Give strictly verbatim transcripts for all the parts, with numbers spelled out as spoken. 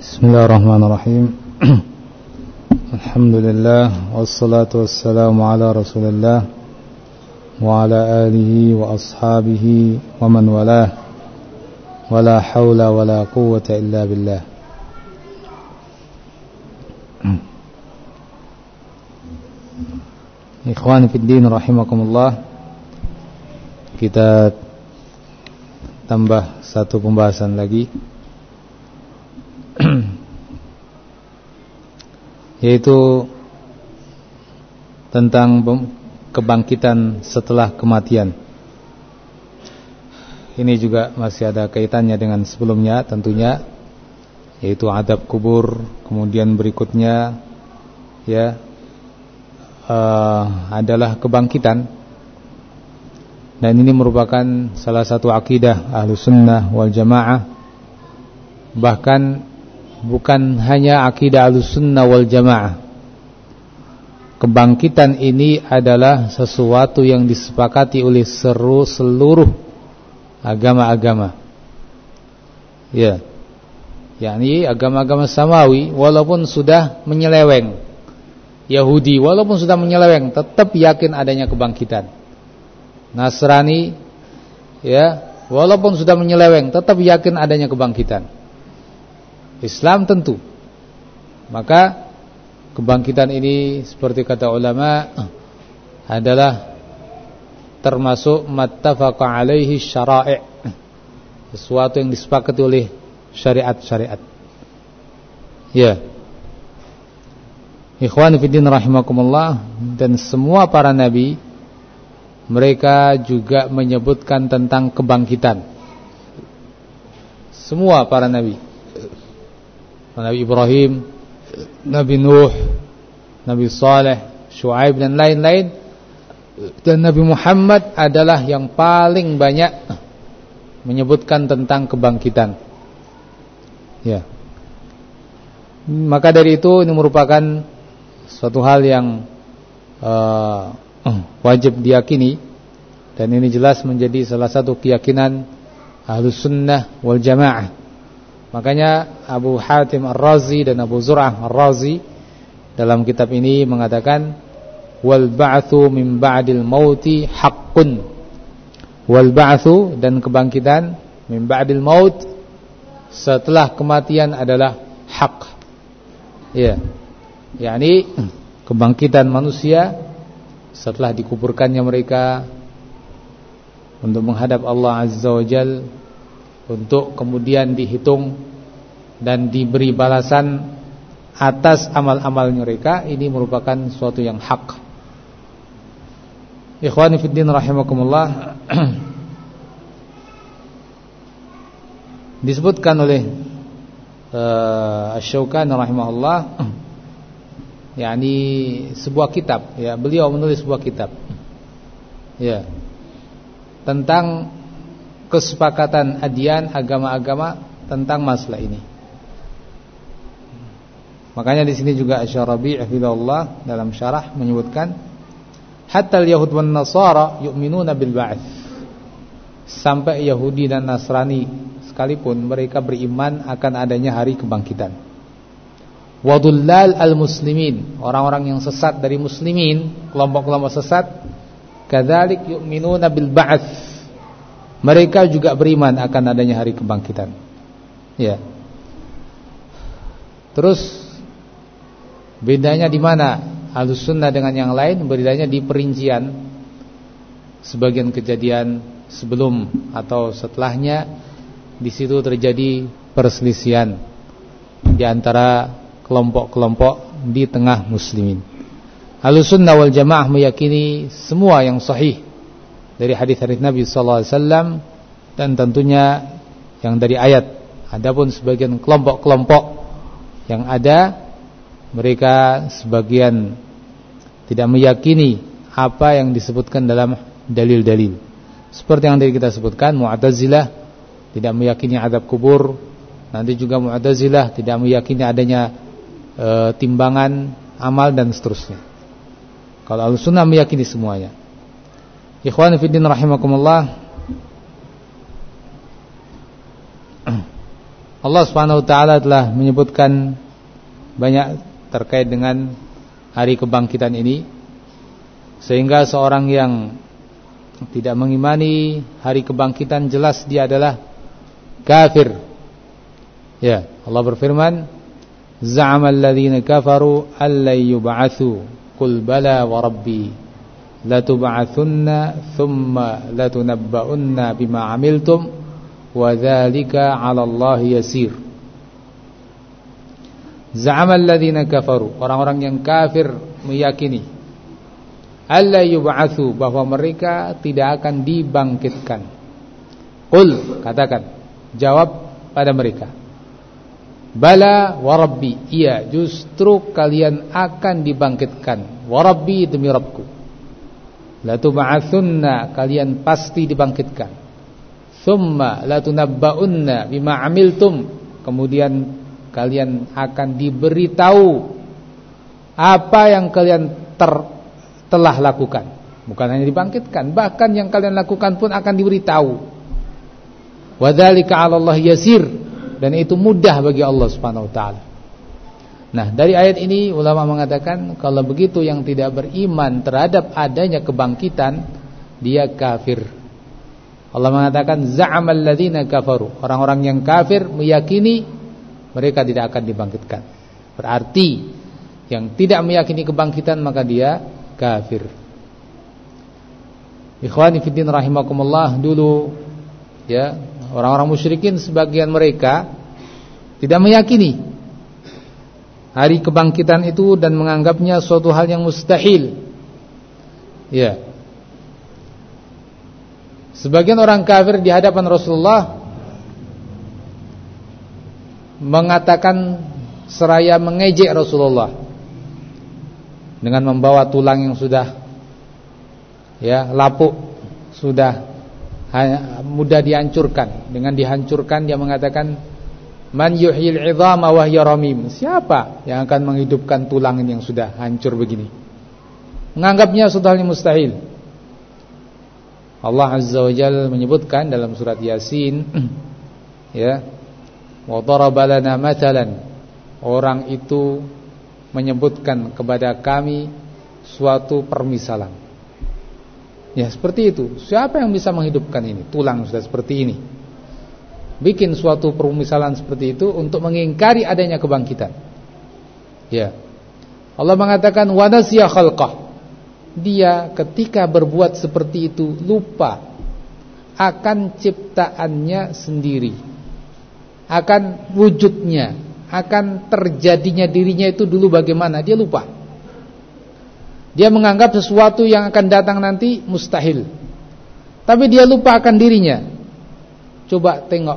Bismillahirrahmanirrahim. Alhamdulillah wassalatu wassalamu ala Rasulillah wa ala alihi wa ashabihi wa man walah. Wala haula wala quwwata illa billah. Ikhwani fid din rahimakumullah. Kita tambah satu pembahasan lagi, yaitu tentang kebangkitan setelah kematian. Ini juga masih ada kaitannya dengan sebelumnya tentunya, yaitu adab kubur. Kemudian berikutnya ya uh, adalah kebangkitan. Dan ini merupakan salah satu akidah Ahlus Sunnah wal Jamaah. Bahkan bukan hanya akidah Ahlus Sunnah wal Jamaah. Kebangkitan ini adalah sesuatu yang disepakati oleh seru seluruh agama-agama. Ya. Yakni agama-agama samawi walaupun sudah menyeleweng. Yahudi walaupun sudah menyeleweng tetap yakin adanya kebangkitan. Nasrani ya, walaupun sudah menyeleweng tetap yakin adanya kebangkitan. Islam tentu. Maka kebangkitan ini seperti kata ulama adalah termasuk mattafaqa alaihi syara'i', sesuatu yang disepakati oleh syariat-syariat. Ya. Ikhwan fillah rahimakumullah, dan semua para nabi mereka juga menyebutkan tentang kebangkitan. Semua para nabi, Nabi Ibrahim, Nabi Nuh, Nabi Saleh, Syuaib dan lain-lain. Dan Nabi Muhammad adalah yang paling banyak menyebutkan tentang kebangkitan. Ya. Maka dari itu ini merupakan suatu hal yang uh, wajib diyakini, dan ini jelas menjadi salah satu keyakinan Ahlus Sunnah wal Jamaah. Makanya Abu Hatim Ar-Razi dan Abu Zur'ah Ar-Razi dalam kitab ini mengatakan wal ba'tsu min ba'dil mauti haqqun. Wal ba'tsu, dan kebangkitan, min ba'dil maut, setelah kematian adalah hak. Ya. Yakni kebangkitan manusia setelah dikuburkannya mereka untuk menghadap Allah Azza wa Jal, untuk kemudian dihitung dan diberi balasan atas amal-amal mereka, ini merupakan suatu yang hak. Ikhwani fiddin rahimakumullah. Disebutkan oleh uh, Asy-Syaukani rahimahullah, yakni sebuah kitab, ya, beliau menulis sebuah kitab, ya, tentang kesepakatan adyan, agama-agama tentang masalah ini. Makanya di sini juga Asy-Syarabi hafizahullah dalam syarah menyebutkan hatta al-yahud wan nasara yu'minuna bil ba'ts. Sampai Yahudi dan Nasrani sekalipun mereka beriman akan adanya hari kebangkitan. Wadullal al-muslimin, orang-orang yang sesat dari muslimin, kelompok-kelompok sesat, kadzalik yu'minuna bil ba'ts, mereka juga beriman akan adanya hari kebangkitan. Ya. Terus bedanya di mana Ahlus Sunnah dengan yang lain? Bedanya di perincian sebagian kejadian sebelum atau setelahnya. Di situ terjadi perselisihan di antara kelompok-kelompok di tengah muslimin. Ahlus Sunnah wal Jamaah meyakini semua yang sahih dari hadis-hadis Nabi sallallahu alaihi wasallam, dan tentunya yang dari ayat. Adapun sebagian kelompok-kelompok yang ada, mereka sebagian tidak meyakini apa yang disebutkan dalam dalil-dalil. Seperti yang tadi kita sebutkan, Mu'tazilah tidak meyakini azab kubur. Nanti juga Mu'tazilah tidak meyakini adanya e, timbangan amal dan seterusnya. Kalau Ahlussunnah meyakini semuanya. Ikhwan fillah rahimakumullah. Allah Subhanahu wa taala telah menyebutkan banyak terkait dengan hari kebangkitan ini, sehingga seorang yang tidak mengimani hari kebangkitan jelas dia adalah kafir. Ya, Allah berfirman, "Za'amal ladzina kafaru allai yub'atsu qul bala wa rabbi latub'atsunna thumma latunabba'unna bima 'amiltum wa dzalika 'ala Allah yasir." Za'amal ladzina kafaru, orang-orang yang kafir meyakini alla yub'atsu, bahwa mereka tidak akan dibangkitkan. Qul, katakan, jawab pada mereka, bala wa rabbi, iya justru kalian akan dibangkitkan. Wa rabbi, demi Rabbku. Latub'atsunna, kalian pasti dibangkitkan. Thumma latunabba'unna bima 'amiltum, kemudian kalian akan diberitahu apa yang kalian ter, telah lakukan. Bukan hanya dibangkitkan, bahkan yang kalian lakukan pun akan diberitahu. Wa dzalika 'ala Allah yasir, dan itu mudah bagi Allah Subhanahu wa taala. Nah, dari ayat ini ulama mengatakan kalau begitu yang tidak beriman terhadap adanya kebangkitan dia kafir. Allah mengatakan za'amal ladzina kafaru, orang-orang yang kafir meyakini mereka tidak akan dibangkitkan. Berarti yang tidak meyakini kebangkitan maka dia kafir. Ikhwani fiddin rahimakumullah, dulu ya, orang-orang musyrikin sebagian mereka tidak meyakini hari kebangkitan itu dan menganggapnya suatu hal yang mustahil. Ya. Sebagian orang kafir di hadapan Rasulullah mengatakan seraya mengejek Rasulullah dengan membawa tulang yang sudah ya lapuk, sudah mudah dihancurkan. Dengan dihancurkan dia mengatakan, man yuhyil 'idhama wa hiya ramim, siapa yang akan menghidupkan tulang yang sudah hancur begini? Menganggapnya suatu hal yang mustahil. Allah Azza wa Jalla menyebutkan dalam surat Yasin ya, wa daraba lana mathalan, orang itu menyebutkan kepada kami suatu permisalan. Ya, seperti itu. Siapa yang bisa menghidupkan ini? Tulang sudah seperti ini. Bikin suatu permisalan seperti itu untuk mengingkari adanya kebangkitan. Ya. Allah mengatakan wa nasiya khalqah. Dia ketika berbuat seperti itu lupa akan ciptaannya sendiri, akan wujudnya, akan terjadinya dirinya itu dulu bagaimana, dia lupa. Dia menganggap sesuatu yang akan datang nanti mustahil, tapi dia lupa akan dirinya. Coba tengok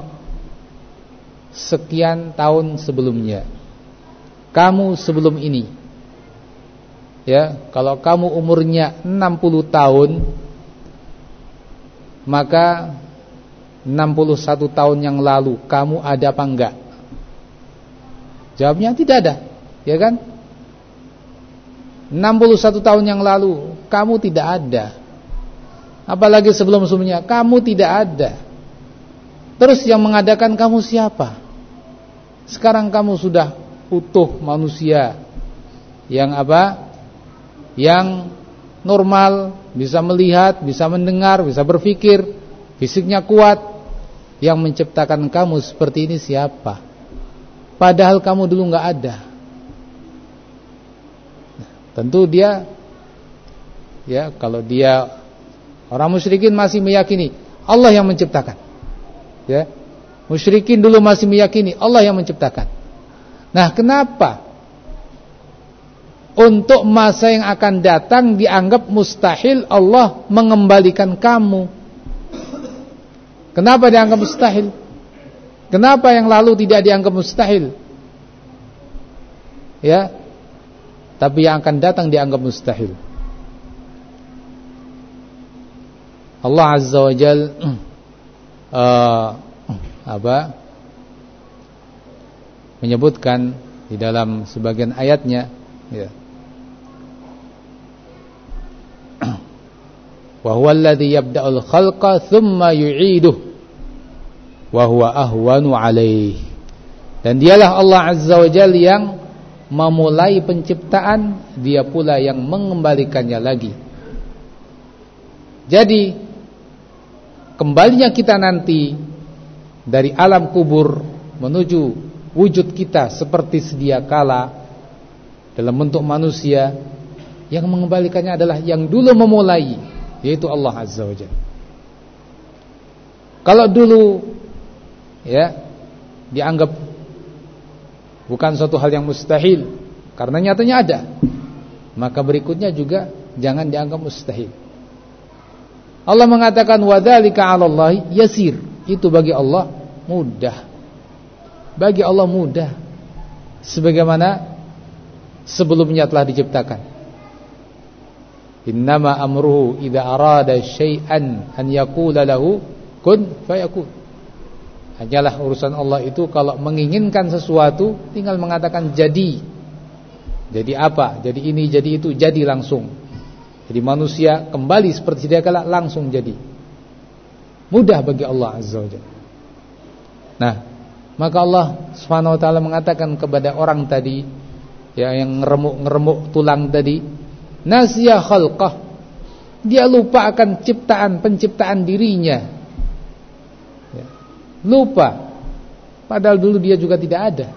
sekian tahun sebelumnya, kamu sebelum ini, ya, kalau kamu umurnya enam puluh tahun, maka enam puluh satu tahun yang lalu kamu ada apa enggak? Jawabnya tidak ada, ya kan? enam puluh satu tahun yang lalu kamu tidak ada. Apalagi sebelum-sebelumnya kamu tidak ada. Terus yang mengadakan kamu siapa? Sekarang kamu sudah utuh manusia yang apa? Yang normal, bisa melihat, bisa mendengar, bisa berpikir, fisiknya kuat. Yang menciptakan kamu seperti ini siapa? Padahal kamu dulu nggak ada. Nah, tentu dia, ya, kalau dia orang musyrikin masih meyakini Allah yang menciptakan, ya, musyrikin dulu masih meyakini Allah yang menciptakan. Nah, kenapa untuk masa yang akan datang dianggap mustahil Allah mengembalikan kamu? Kenapa dianggap mustahil? Kenapa yang lalu tidak dianggap mustahil? Ya, tapi yang akan datang dianggap mustahil. Allah Azza wa Jalla uh, apa? menyebutkan di dalam sebagian ayatnya, ya. Wa huwa alladhi yabda'ul khalqa thumma yu'iduhu wa huwa ahwanu 'alaihi. Dan dialah Allah Azza wa Jalla yang memulai penciptaan, dia pula yang mengembalikannya lagi. Jadi kembalinya kita nanti dari alam kubur menuju wujud kita seperti sedia kala dalam bentuk manusia, yang mengembalikannya adalah yang dulu memulai, yaitu Allah Azza wa Jalla. Kalau dulu ya dianggap bukan suatu hal yang mustahil karena nyatanya ada, maka berikutnya juga jangan dianggap mustahil. Allah mengatakan wadzalika 'alallahi yasir, itu bagi Allah mudah. Bagi Allah mudah, sebagaimana sebelumnya telah diciptakan. Innama amruhu idza arada syai'an an yaqula lahu kun fayakun. Hanyalah urusan Allah itu kalau menginginkan sesuatu tinggal mengatakan jadi. Jadi apa? Jadi ini, jadi itu, jadi langsung. Jadi manusia kembali seperti sedia kala, langsung jadi. Mudah bagi Allah Azza wa Jalla. Nah, maka Allah Subhanahu wa taala mengatakan kepada orang tadi ya, yang ngeremuk-ngeremuk tulang tadi, nasiya khalqah. Dia lupa akan ciptaan, penciptaan dirinya. Ya. Lupa. Padahal dulu dia juga tidak ada.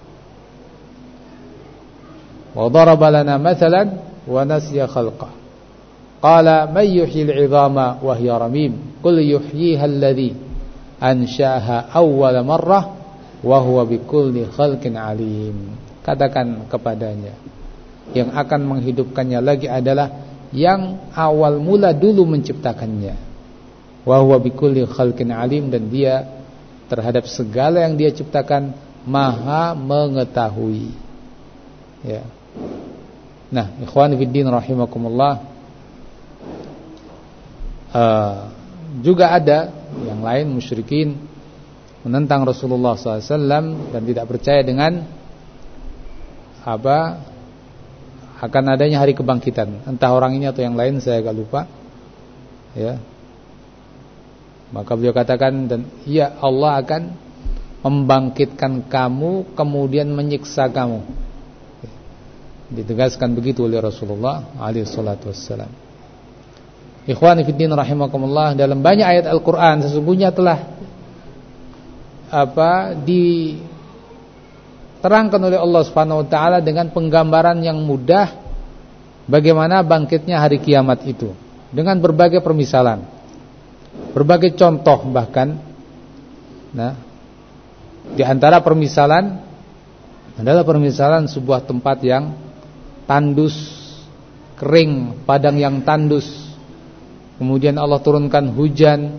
Wa daraba lana mathalan wa nasiya khalqah. Qala may yuhyil 'idhama wa hiya ramim. Qul yuhyiha alladhi ansha'aha awwala marrah wa huwa bikulli khalqin alim. Katakan kepadanya, yang akan menghidupkannya lagi adalah yang awal mula dulu menciptakannya. Wa huwa bikulli khalqin alim, dan dia terhadap segala yang dia ciptakan maha mengetahui. Ya. Nah, ikhwan fiddin rahimakumullah, uh, juga ada yang lain musyrikin menentang Rasulullah shallallahu alaihi wasallam dan tidak percaya dengan apa akan adanya hari kebangkitan. Entah orang ini atau yang lain, saya agak lupa. Ya. Maka beliau katakan, dan iya, Allah akan membangkitkan kamu kemudian menyiksa kamu. Ditegaskan begitu oleh Rasulullah alaihi salatu wassalam. Ikhwani fiddin rahimakumullah, dalam banyak ayat Al-Qur'an sesungguhnya telah apa diterangkan oleh Allah Subhanahu wa taala dengan penggambaran yang mudah bagaimana bangkitnya hari kiamat itu, dengan berbagai permisalan, berbagai contoh bahkan. Nah, di antara permisalan adalah permisalan sebuah tempat yang tandus, kering, padang yang tandus. Kemudian Allah turunkan hujan.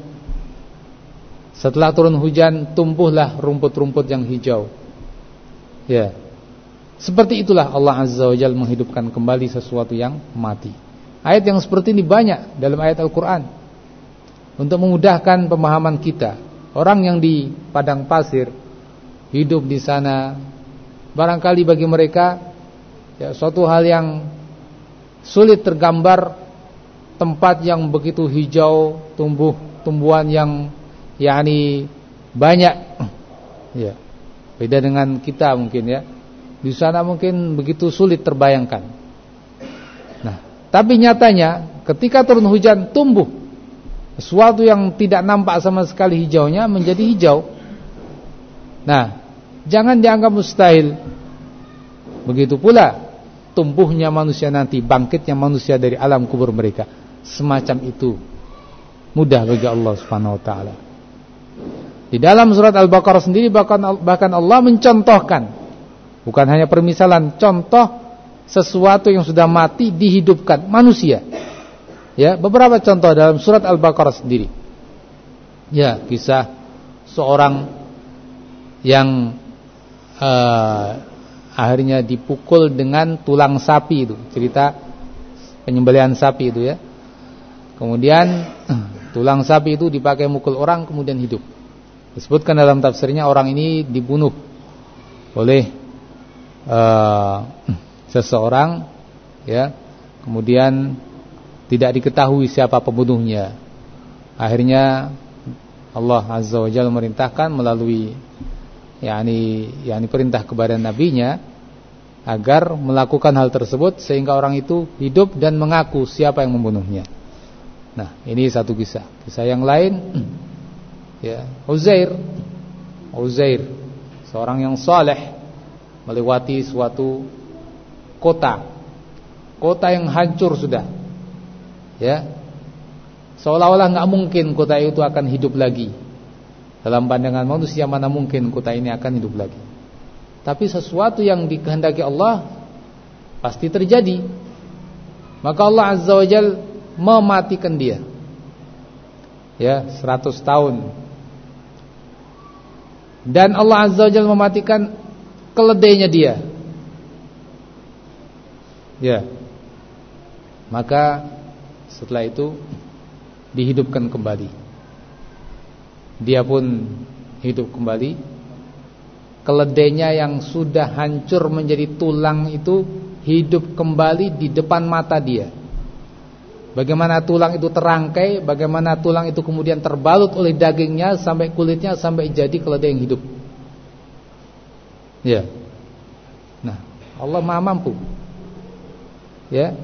Setelah turun hujan, tumbuhlah rumput-rumput yang hijau. Ya. Seperti itulah Allah Azza wa Jalla menghidupkan kembali sesuatu yang mati. Ayat yang seperti ini banyak dalam ayat Al-Qur'an. Untuk memudahkan pemahaman kita. Orang yang di padang pasir, hidup di sana, barangkali bagi mereka ya, suatu hal yang sulit tergambar, tempat yang begitu hijau, tumbuh tumbuhan yang yakni banyak. Ya. Beda dengan kita mungkin ya. Di sana mungkin begitu sulit terbayangkan. Nah, tapi nyatanya ketika turun hujan tumbuh sesuatu yang tidak nampak sama sekali hijaunya menjadi hijau. Nah, jangan dianggap mustahil. Begitu pula tumbuhnya manusia nanti, bangkitnya manusia dari alam kubur mereka. Semacam itu mudah bagi Allah Subhanahu wa taala. Di dalam surat Al-Baqarah sendiri bahkan bahkan Allah mencontohkan, bukan hanya permisalan, contoh sesuatu yang sudah mati dihidupkan manusia. Ya, beberapa contoh dalam surat Al-Baqarah sendiri. Ya, kisah seorang yang uh, akhirnya dipukul dengan tulang sapi itu, cerita penyembelihan sapi itu ya. Kemudian tulang sapi itu dipakai mukul orang kemudian hidup. Disebutkan dalam tafsirnya orang ini dibunuh oleh uh, seseorang ya. Kemudian tidak diketahui siapa pembunuhnya. Akhirnya Allah Azza wa Jalla merintahkan melalui yakni yakni perintah kepada nabinya agar melakukan hal tersebut sehingga orang itu hidup dan mengaku siapa yang membunuhnya. Nah, ini satu kisah. Kisah yang lain ya, Uzair. Uzair, seorang yang saleh, melewati suatu kota. Kota yang hancur sudah. Ya. Seolah-olah enggak mungkin kota itu akan hidup lagi. Dalam pandangan manusia mana mungkin kota ini akan hidup lagi. Tapi sesuatu yang dikehendaki Allah pasti terjadi. Maka Allah Azza wa Jalla mematikan dia. Ya, seratus tahun. Dan Allah Azza wa Jalla mematikan keledainya dia. Ya. Maka setelah itu dihidupkan kembali. Dia pun hidup kembali. Keledainya yang sudah hancur menjadi tulang itu hidup kembali di depan mata dia. Bagaimana tulang itu terangkai, bagaimana tulang itu kemudian terbalut oleh dagingnya sampai kulitnya sampai jadi keledai yang hidup. Ya. Nah, Allah Maha mampu. Ya.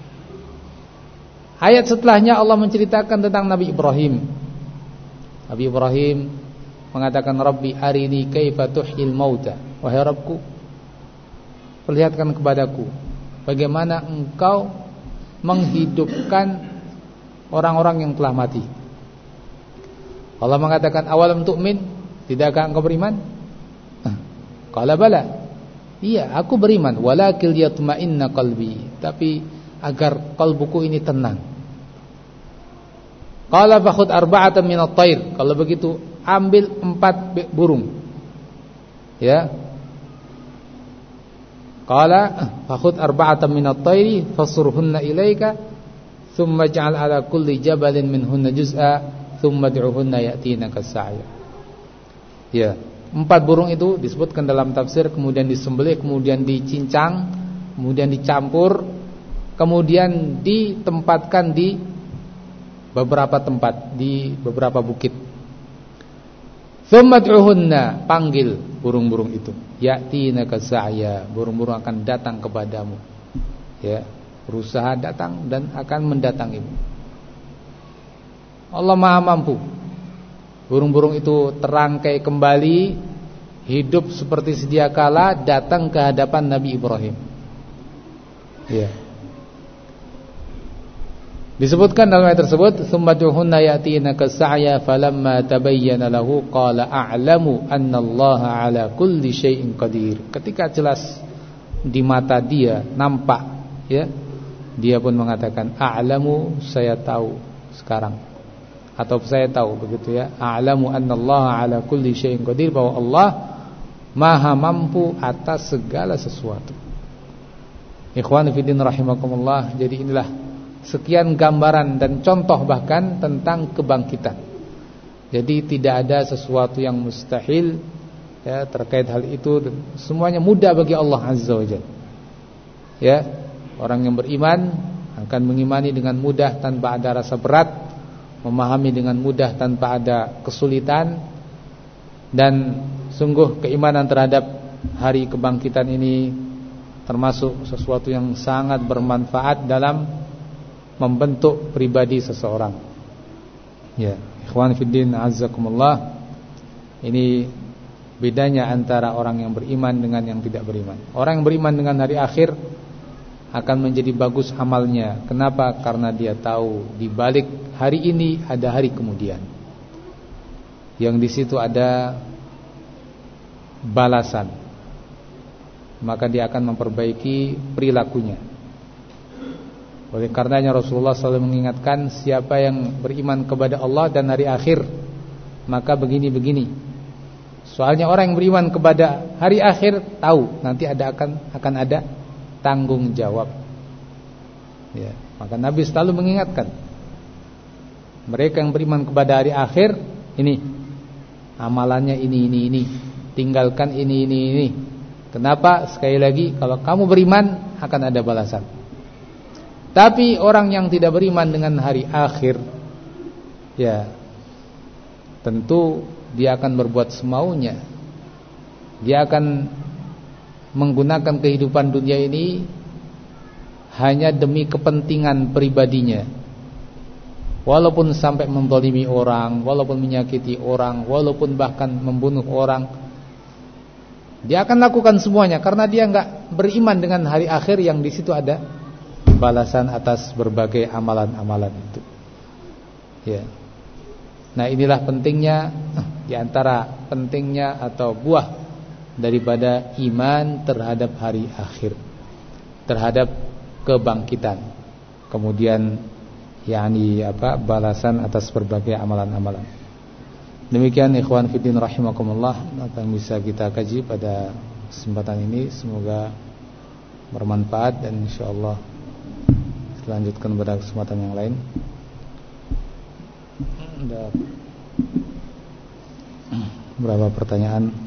Ayat setelahnya Allah menceritakan tentang Nabi Ibrahim. Nabi Ibrahim mengatakan, Rabbi arini kaifa tuhyil mauta. Wahai Rabbku, perlihatkan kepadaku bagaimana engkau menghidupkan orang-orang yang telah mati. Allah mengatakan, awalam tu'min, tidakkah engkau beriman? Qala bala. Iya, aku beriman, walakil yatma'inna qalbi, tapi agar qalbuku ini tenang. Qala fakhud arba'atan minat thair. Kalau begitu ambil empat burung. Ya. Qala fakhud arba'atan minat thairi fasurhunna ilaika thumma ij'al 'ala kulli jabalin minhunna juz'a thumma ad'uhunna ya'tinaka sa'ya. Ya, empat burung itu disebutkan dalam tafsir, kemudian disembelih, kemudian dicincang, kemudian dicampur, kemudian ditempatkan di beberapa tempat, di beberapa bukit. Thumma ad'uhunna, panggil burung-burung itu. Ya'tinaka sa'ya, burung-burung akan datang kepadamu. Ya, berusaha datang dan akan mendatangimu. Allah Maha mampu. Burung-burung itu terangkai kembali, hidup seperti sedia kala, datang ke hadapan Nabi Ibrahim. Ya. Disebutkan dalam ayat tersebut, "Tsumma duhunna ya'tinaka sa'ya falamma tabayyana lahu qala a'lamu annallaha 'ala kulli syai'in qadir." Ketika jelas di mata dia nampak, ya, dia pun mengatakan, "A'lamu, saya tahu sekarang." Atau saya tahu begitu ya, "A'lamu annallaha 'ala kulli syai'in qadir," bahwa Allah Maha mampu atas segala sesuatu. Ikhwan fillah rahimakumullah, jadi inilah sekian gambaran dan contoh bahkan tentang kebangkitan. Jadi tidak ada sesuatu yang mustahil ya terkait hal itu, semuanya mudah bagi Allah Azza wa Jalla. Ya, orang yang beriman akan mengimani dengan mudah tanpa ada rasa berat, memahami dengan mudah tanpa ada kesulitan, dan sungguh keimanan terhadap hari kebangkitan ini termasuk sesuatu yang sangat bermanfaat dalam membentuk pribadi seseorang. Ya, ikhwan fiddin azzakumullah. Ini bedanya antara orang yang beriman dengan yang tidak beriman. Orang yang beriman dengan hari akhir akan menjadi bagus amalnya. Kenapa? Karena dia tahu di balik hari ini ada hari kemudian, yang di situ ada balasan. Maka dia akan memperbaiki perilakunya. Oleh karenanya Rasulullah selalu mengingatkan, siapa yang beriman kepada Allah dan hari akhir, maka begini-begini. Soalnya orang yang beriman kepada hari akhir tahu nanti ada akan akan ada tanggung jawab. Ya, maka Nabi selalu mengingatkan mereka yang beriman kepada hari akhir, ini amalannya ini ini ini, tinggalkan ini ini ini. Kenapa? Sekali lagi, kalau kamu beriman akan ada balasan. Tapi orang yang tidak beriman dengan hari akhir, ya tentu dia akan berbuat semaunya. Dia akan menggunakan kehidupan dunia ini hanya demi kepentingan pribadinya. Walaupun sampai menzalimi orang, walaupun menyakiti orang, walaupun bahkan membunuh orang, dia akan lakukan semuanya karena dia enggak beriman dengan hari akhir yang di situ ada balasan atas berbagai amalan-amalan itu. Ya. Nah, inilah pentingnya di antara pentingnya atau buah daripada iman terhadap hari akhir, terhadap kebangkitan. Kemudian yakni apa? Balasan atas berbagai amalan-amalan. Demikian ikhwan fillah rahimakumullah apa yang bisa kita kaji pada kesempatan ini, semoga bermanfaat dan insyaallah lanjutkan pada kesempatan yang lain. Ada berapa pertanyaan?